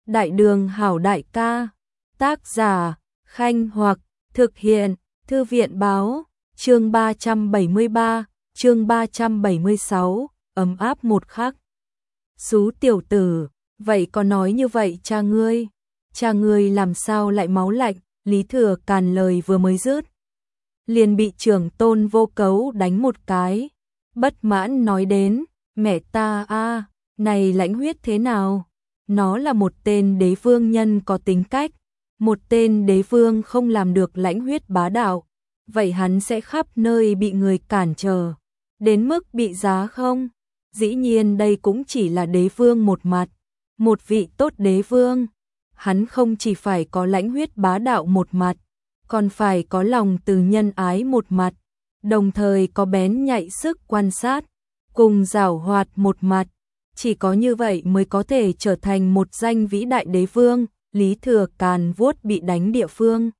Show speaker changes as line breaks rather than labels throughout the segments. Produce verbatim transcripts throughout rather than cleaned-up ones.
Đại đường hảo đại ca. Tác giả, Khanh Hoặc, thực hiện, Thư viện báo, chương ba trăm bảy mươi ba, chương ba trăm bảy mươi sáu, ấm áp một khắc. Xú tiểu tử, vậy có nói như vậy cha ngươi? Cha ngươi làm sao lại máu lạnh? Lý Thừa Càn lời vừa mới dứt, liền bị trưởng Tôn Vô Cấu đánh một cái. Bất mãn nói đến, mẹ ta a, này lãnh huyết thế nào? Nó là một tên đế vương nhân có tính cách, một tên đế vương không làm được lãnh huyết bá đạo, vậy hắn sẽ khắp nơi bị người cản trở, đến mức bị giá không? Dĩ nhiên đây cũng chỉ là đế vương một mặt, một vị tốt đế vương, hắn không chỉ phải có lãnh huyết bá đạo một mặt, còn phải có lòng từ nhân ái một mặt, đồng thời có bén nhạy sức quan sát, cùng giảo hoạt một mặt. Chỉ có như vậy mới có thể trở thành một danh vĩ đại đế vương. Lý Thừa Càn vuốt bị đánh địa phương,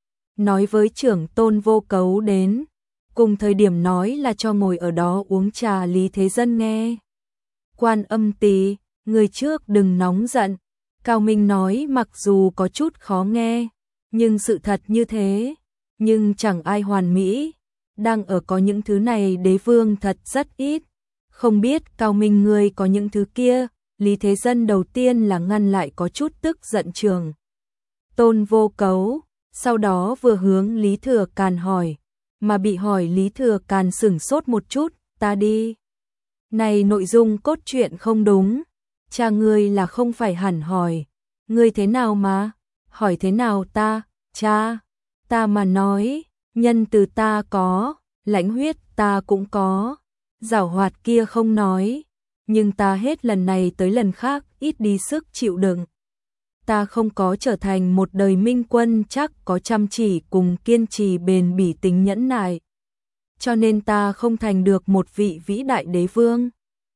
nói với trưởng Tôn Vô Cấu đến, cùng thời điểm nói là cho ngồi ở đó uống trà Lý Thế Dân nghe. Quan Âm Tỳ, người trước đừng nóng giận. Cao Minh nói mặc dù có chút khó nghe, nhưng sự thật như thế, nhưng chẳng ai hoàn mỹ, đang ở có những thứ này đế vương thật rất ít. Không biết Cao Minh ngươi có những thứ kia. Lý Thế Dân đầu tiên là ngăn lại có chút tức giận trường Tôn Vô Cấu, sau đó vừa hướng Lý Thừa Càn hỏi, mà bị hỏi Lý Thừa Càn sửng sốt một chút, ta đi. Này nội dung cốt truyện không đúng, cha ngươi là không phải hẳn hỏi, ngươi thế nào mà, hỏi thế nào ta, cha, ta mà nói, nhân từ ta có, lãnh huyết ta cũng có, giảo hoạt kia không nói. Nhưng ta hết lần này tới lần khác ít đi sức chịu đựng. Ta không có trở thành một đời minh quân chắc có chăm chỉ cùng kiên trì bền bỉ tính nhẫn nại. Cho nên ta không thành được một vị vĩ đại đế vương.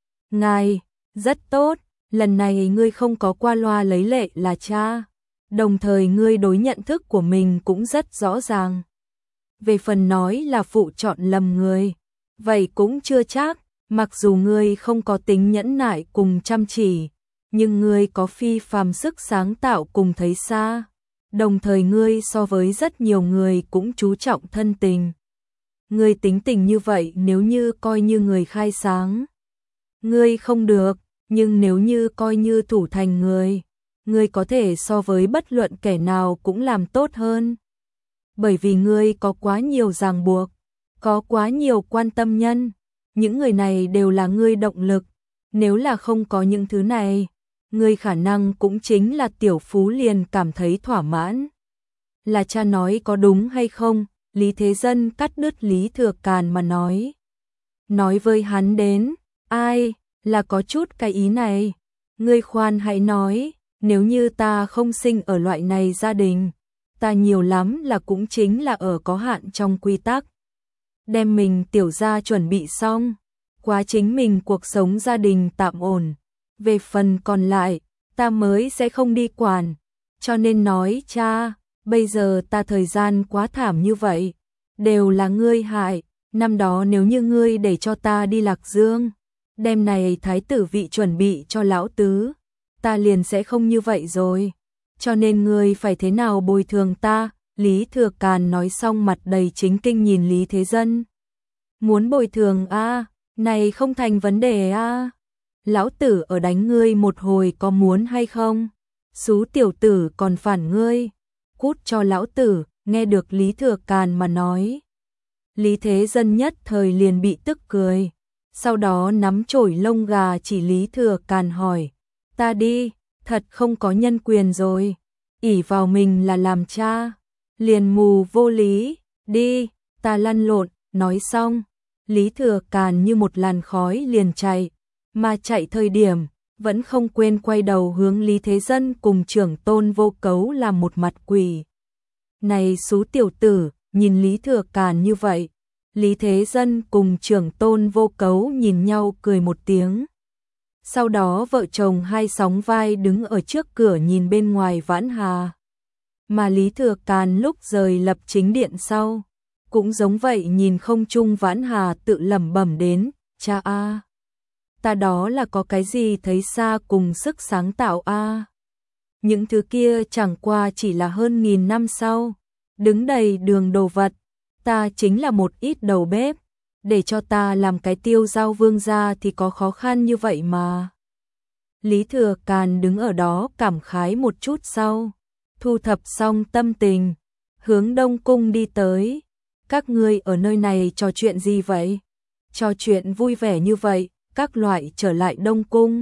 Ngài, rất tốt, lần này ngươi không có qua loa lấy lệ là cha. Đồng thời ngươi đối nhận thức của mình cũng rất rõ ràng. Về phần nói là phụ chọn lầm người, vậy cũng chưa chắc. Mặc dù ngươi không có tính nhẫn nại cùng chăm chỉ, nhưng ngươi có phi phàm sức sáng tạo cùng thấy xa. Đồng thời ngươi so với rất nhiều người cũng chú trọng thân tình. Ngươi tính tình như vậy nếu như coi như người khai sáng, ngươi không được, nhưng nếu như coi như thủ thành người, ngươi có thể so với bất luận kẻ nào cũng làm tốt hơn. Bởi vì ngươi có quá nhiều ràng buộc, có quá nhiều quan tâm nhân. Những người này đều là ngươi động lực, nếu là không có những thứ này, ngươi khả năng cũng chính là tiểu phú liền cảm thấy thỏa mãn. Là cha nói có đúng hay không? Lý Thế Dân cắt đứt Lý Thừa Càn mà nói. Nói với hắn đến, ai, là có chút cái ý này, ngươi khoan hãy nói, nếu như ta không sinh ở loại này gia đình, ta nhiều lắm là cũng chính là ở có hạn trong quy tắc. Đem mình tiểu gia chuẩn bị xong, quá chính mình cuộc sống gia đình tạm ổn, về phần còn lại, ta mới sẽ không đi quản, cho nên nói cha, bây giờ ta thời gian quá thảm như vậy, đều là ngươi hại, năm đó nếu như ngươi để cho ta đi Lạc Dương, đêm này thái tử vị chuẩn bị cho lão tứ, ta liền sẽ không như vậy rồi, cho nên ngươi phải thế nào bồi thường ta. Lý Thừa Càn nói xong mặt đầy chính kinh nhìn Lý Thế Dân. Muốn bồi thường a, à, này không thành vấn đề a. À. Lão tử ở đánh ngươi một hồi có muốn hay không? Xú tiểu tử còn phản ngươi. Cút cho lão tử, nghe được Lý Thừa Càn mà nói. Lý Thế Dân nhất thời liền bị tức cười. Sau đó nắm chổi lông gà chỉ Lý Thừa Càn hỏi. Ta đi, thật không có nhân quyền rồi. ỷ vào mình là làm cha. Liền mù vô lý, đi, ta lăn lộn, nói xong, Lý Thừa Càn như một làn khói liền chạy, mà chạy thời điểm, vẫn không quên quay đầu hướng Lý Thế Dân cùng trưởng Tôn Vô Cấu làm một mặt quỷ. Này xú tiểu tử, nhìn Lý Thừa Càn như vậy, Lý Thế Dân cùng trưởng Tôn Vô Cấu nhìn nhau cười một tiếng. Sau đó vợ chồng hai sóng vai đứng ở trước cửa nhìn bên ngoài Vãn Hà. Mà Lý Thừa Càn lúc rời lập chính điện sau, cũng giống vậy nhìn không trung Vãn Hà tự lẩm bẩm đến, cha a, ta đó là có cái gì thấy xa cùng sức sáng tạo a. những thứ kia chẳng qua chỉ là hơn nghìn năm sau, đứng đầy đường đồ vật, ta chính là một ít đầu bếp, để cho ta làm cái tiêu giao vương gia thì có khó khăn như vậy mà. Lý Thừa Càn đứng ở đó cảm khái một chút sau, thu thập xong tâm tình, hướng Đông Cung đi tới. Các ngươi ở nơi này trò chuyện gì vậy? Trò chuyện vui vẻ như vậy, các loại trở lại Đông Cung.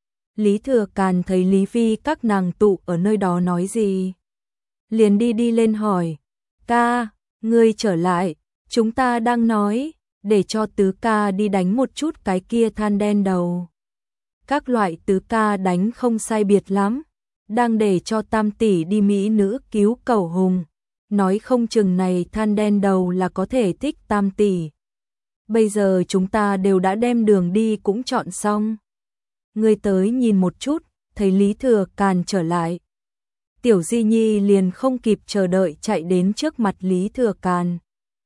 Lý Thừa Càn thấy Lý Vi các nàng tụ ở nơi đó nói gì, liền đi đi lên hỏi, ca, ngươi trở lại, chúng ta đang nói, để cho tứ ca đi đánh một chút cái kia than đen đầu. Các loại tứ ca đánh không sai biệt lắm, đang để cho tam tỷ đi mỹ nữ cứu Cẩu Hùng, nói không chừng này than đen đầu là có thể thích tam tỷ. Bây giờ chúng ta đều đã đem đường đi cũng chọn xong. Ngươi tới nhìn một chút, thấy Lý Thừa Càn trở lại. Tiểu Di Nhi liền không kịp chờ đợi chạy đến trước mặt Lý Thừa Càn.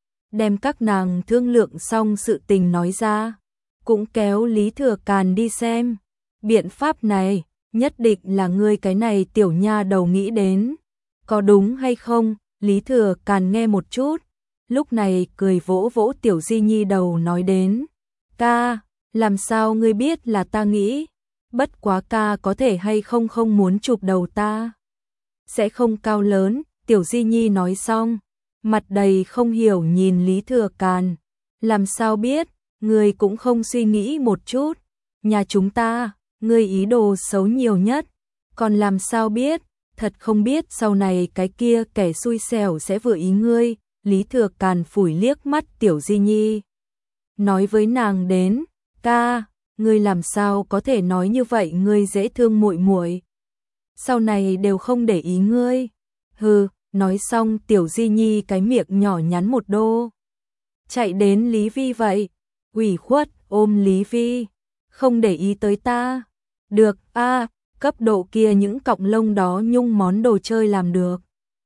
Đem các nàng thương lượng xong sự tình nói ra, cũng kéo Lý Thừa Càn đi xem. Biện pháp này, nhất định là ngươi cái này tiểu nha đầu nghĩ đến. Có đúng hay không? Lý Thừa Càn nghe một chút, lúc này cười vỗ vỗ Tiểu Di Nhi đầu nói đến. Ca, làm sao ngươi biết là ta nghĩ? Bất quá ca có thể hay không không muốn chụp đầu ta? Sẽ không cao lớn, Tiểu Di Nhi nói xong, mặt đầy không hiểu nhìn Lý Thừa Càn. Làm sao biết, ngươi cũng không suy nghĩ một chút. Nhà chúng ta, ngươi ý đồ xấu nhiều nhất, còn làm sao biết, thật không biết sau này cái kia kẻ xui xẻo sẽ vừa ý ngươi. Lý Thừa Càn phủi liếc mắt Tiểu Di Nhi, nói với nàng đến, ca, ngươi làm sao có thể nói như vậy, ngươi dễ thương muội muội, sau này đều không để ý ngươi. Hừ, nói xong Tiểu Di Nhi cái miệng nhỏ nhắn một đô, chạy đến Lý Vi vậy, ủy khuất ôm Lý Vi, không để ý tới ta. Được, a, à, cấp độ kia những cọng lông đó nhung món đồ chơi làm được,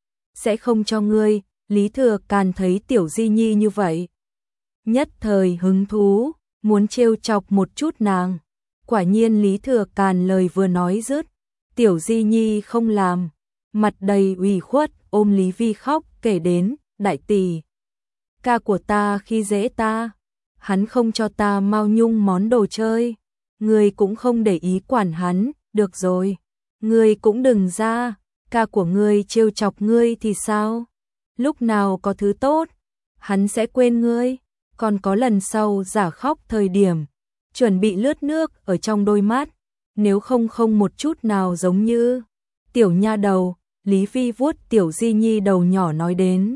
sẽ không cho ngươi. Lý Thừa Càn thấy Tiểu Di Nhi như vậy, nhất thời hứng thú, muốn trêu chọc một chút nàng. Quả nhiên Lý Thừa Càn lời vừa nói dứt, Tiểu Di Nhi không làm, mặt đầy ủy khuất, ôm Lý Vi khóc, kể đến, đại tỷ, ca của ta khi dễ ta, hắn không cho ta mau nhung món đồ chơi, ngươi cũng không để ý quản hắn, được rồi, ngươi cũng đừng ra, ca của ngươi trêu chọc ngươi thì sao? Lúc nào có thứ tốt, hắn sẽ quên ngươi, còn có lần sau giả khóc thời điểm, chuẩn bị lướt nước ở trong đôi mắt, nếu không không một chút nào giống như tiểu nha đầu. Lý Vi vuốt Tiểu Di Nhi đầu nhỏ nói đến.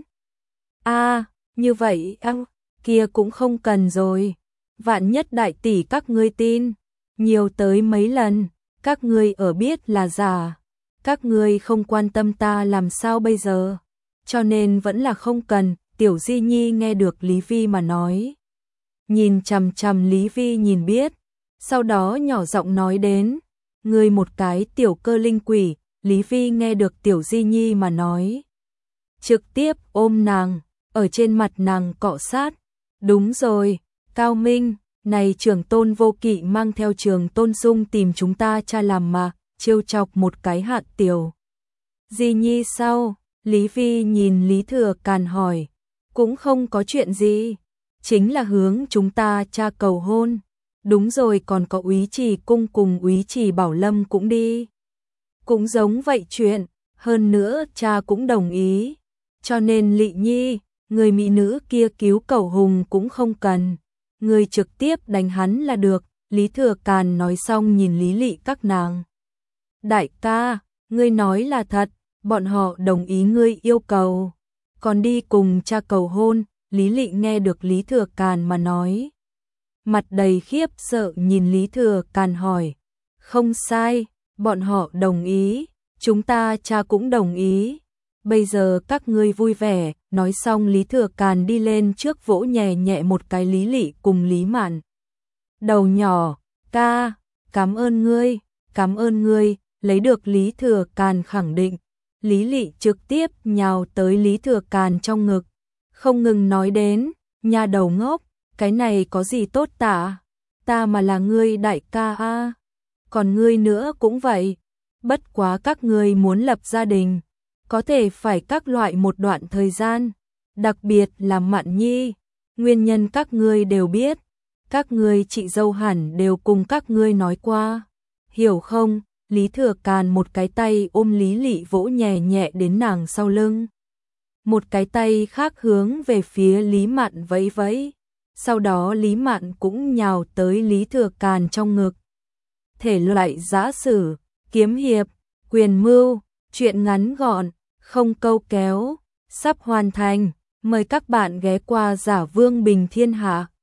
A, à, như vậy, à, kia cũng không cần rồi, vạn nhất đại tỷ các ngươi tin, nhiều tới mấy lần, các ngươi ở biết là giả, các ngươi không quan tâm ta làm sao bây giờ? Cho nên vẫn là không cần. Tiểu Di Nhi nghe được Lý Vi mà nói, nhìn chằm chằm Lý Vi nhìn biết, sau đó nhỏ giọng nói đến, ngươi một cái tiểu cơ linh quỷ. Lý Vi nghe được Tiểu Di Nhi mà nói, trực tiếp ôm nàng, ở trên mặt nàng cọ sát. Đúng rồi, Cao Minh, này trưởng tôn Vô Kỵ mang theo Trường Tôn Dung tìm chúng ta cha làm mà, trêu chọc một cái hạ Tiểu Di Nhi sao? Lý Vi nhìn Lý Thừa Càn hỏi, cũng không có chuyện gì, chính là hướng chúng ta cha cầu hôn. Đúng rồi, còn có Úy Trì Cung cùng Úy Trì Bảo Lâm cũng đi. Cũng giống vậy chuyện, hơn nữa cha cũng đồng ý, cho nên Lị Nhi, người mỹ nữ kia cứu Cẩu Hùng cũng không cần, người trực tiếp đánh hắn là được. Lý Thừa Càn nói xong nhìn Lý Lị các nàng. Đại ca, ngươi nói là thật, bọn họ đồng ý ngươi yêu cầu, còn đi cùng cha cầu hôn. Lý Lị nghe được Lý Thừa Càn mà nói, mặt đầy khiếp sợ nhìn Lý Thừa Càn hỏi, không sai, bọn họ đồng ý, chúng ta cha cũng đồng ý, bây giờ các ngươi vui vẻ. Nói xong Lý Thừa Càn đi lên trước vỗ nhẹ nhẹ một cái Lý Lị cùng Lý Mạn đầu nhỏ, ca, cảm ơn ngươi, cảm ơn ngươi. Lấy được Lý Thừa Càn khẳng định, Lý Lị trực tiếp nhào tới Lý Thừa Càn trong ngực, không ngừng nói đến, nha đầu ngốc, cái này có gì tốt tả, ta mà là ngươi đại ca a, còn ngươi nữa cũng vậy, bất quá các ngươi muốn lập gia đình, có thể phải các loại một đoạn thời gian, đặc biệt là Mạn Nhi, nguyên nhân các ngươi đều biết, các ngươi chị dâu hẳn đều cùng các ngươi nói qua, hiểu không? Lý Thừa Càn một cái tay ôm Lý Lị vỗ nhẹ nhẹ đến nàng sau lưng, một cái tay khác hướng về phía Lý Mạn vẫy vẫy, sau đó Lý Mạn cũng nhào tới Lý Thừa Càn trong ngực. Thể loại giã sử, kiếm hiệp, quyền mưu, truyện ngắn gọn, không câu kéo, sắp hoàn thành, mời các bạn ghé qua Giả Vương Bình Thiên Hạ.